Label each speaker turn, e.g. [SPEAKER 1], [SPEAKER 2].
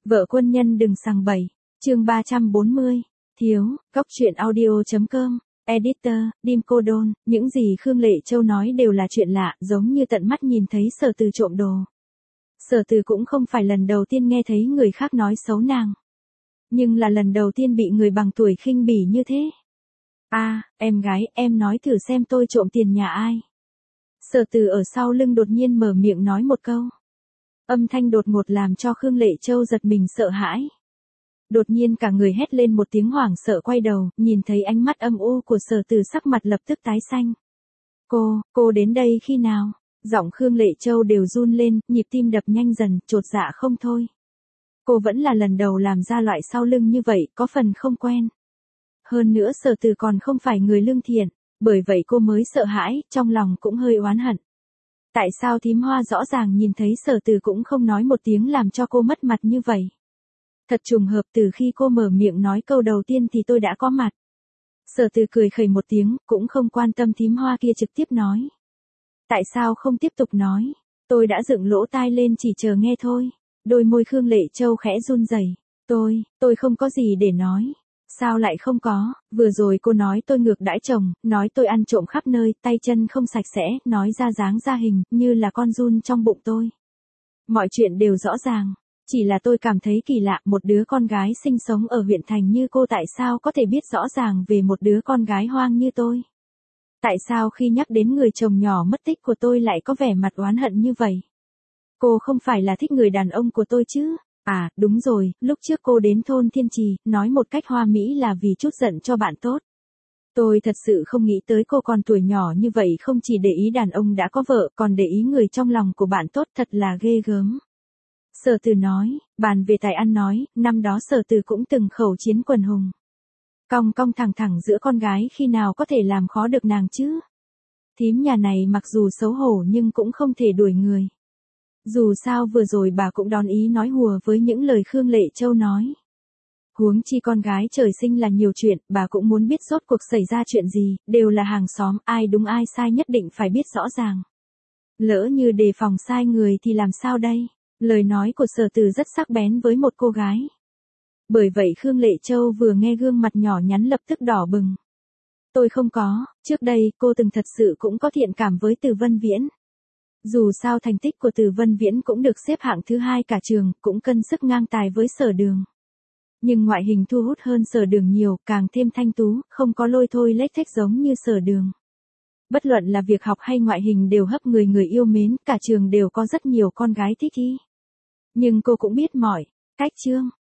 [SPEAKER 1] Vợ quân nhân đừng sằng bậy. Chương 340. Thiếu, Góc truyện audio.com. Editor, Dim Cô Đôn. Những gì Khương Lệ Châu nói đều là chuyện lạ, giống như tận mắt nhìn thấy Sở Từ trộm đồ. Sở Từ cũng không phải lần đầu tiên nghe thấy người khác nói xấu nàng. Nhưng là lần đầu tiên bị người bằng tuổi khinh bỉ như thế. Em gái, em nói thử xem tôi trộm tiền nhà ai. Sở Từ ở sau lưng đột nhiên mở miệng nói một câu. Âm thanh đột ngột làm cho Khương Lệ Châu giật mình sợ hãi. Đột nhiên cả người hét lên một tiếng hoảng sợ, quay đầu, nhìn thấy ánh mắt âm u của Sở Từ, sắc mặt lập tức tái xanh. Cô đến đây khi nào? Giọng Khương Lệ Châu đều run lên, nhịp tim đập nhanh dần, chột dạ không thôi. Cô vẫn là lần đầu làm ra loại sau lưng như vậy, có phần không quen. Hơn nữa Sở Từ còn không phải người lương thiện, bởi vậy cô mới sợ hãi, trong lòng cũng hơi oán hận. Tại sao thím Hoa rõ ràng nhìn thấy Sở Từ cũng không nói một tiếng làm cho cô mất mặt như vậy? Thật trùng hợp, từ khi cô mở miệng nói câu đầu tiên thì tôi đã có mặt. Sở Từ cười khẩy một tiếng, cũng không quan tâm thím Hoa kia trực tiếp nói. Tại sao không tiếp tục nói? Tôi đã dựng lỗ tai lên chỉ chờ nghe thôi. Đôi môi Khương Lệ Châu khẽ run rẩy. Tôi không có gì để nói. Sao lại không có? Vừa rồi cô nói tôi ngược đãi chồng, nói tôi ăn trộm khắp nơi, tay chân không sạch sẽ, nói ra dáng ra hình, như là con giun trong bụng tôi. Mọi chuyện đều rõ ràng. Chỉ là tôi cảm thấy kỳ lạ, một đứa con gái sinh sống ở huyện thành như cô tại sao có thể biết rõ ràng về một đứa con gái hoang như tôi? Tại sao khi nhắc đến người chồng nhỏ mất tích của tôi lại có vẻ mặt oán hận như vậy? Cô không phải là thích người đàn ông của tôi chứ? Đúng rồi, lúc trước cô đến thôn Thiên Trì, nói một cách hoa mỹ là vì chút giận cho bạn tốt. Tôi thật sự không nghĩ tới cô còn tuổi nhỏ như vậy không chỉ để ý đàn ông đã có vợ, còn để ý người trong lòng của bạn tốt, thật là ghê gớm. Sở Từ nói, bàn về tài ăn nói, năm đó Sở Từ cũng từng khẩu chiến quần hùng. Cong cong thẳng thẳng giữa con gái khi nào có thể làm khó được nàng chứ? Thím nhà này mặc dù xấu hổ nhưng cũng không thể đuổi người. Dù sao vừa rồi bà cũng đón ý nói hùa với những lời Khương Lệ Châu nói. Huống chi con gái trời sinh là nhiều chuyện, bà cũng muốn biết rốt cuộc xảy ra chuyện gì, đều là hàng xóm, ai đúng ai sai nhất định phải biết rõ ràng. Lỡ như đề phòng sai người thì làm sao đây? Lời nói của Sở Từ rất sắc bén với một cô gái. Bởi vậy Khương Lệ Châu vừa nghe gương mặt nhỏ nhắn lập tức đỏ bừng. Tôi không có, trước đây cô từng thật sự cũng có thiện cảm với Từ Vân Viễn. Dù sao thành tích của Từ Vân Viễn cũng được xếp hạng thứ 2 cả trường, cũng cân sức ngang tài với Sở Đường. Nhưng ngoại hình thu hút hơn Sở Đường nhiều, càng thêm thanh tú, không có lôi thôi lếch thếch giống như Sở Đường. Bất luận là việc học hay ngoại hình đều hấp người yêu mến, cả trường đều có rất nhiều con gái thích y. Nhưng cô cũng biết cách chương,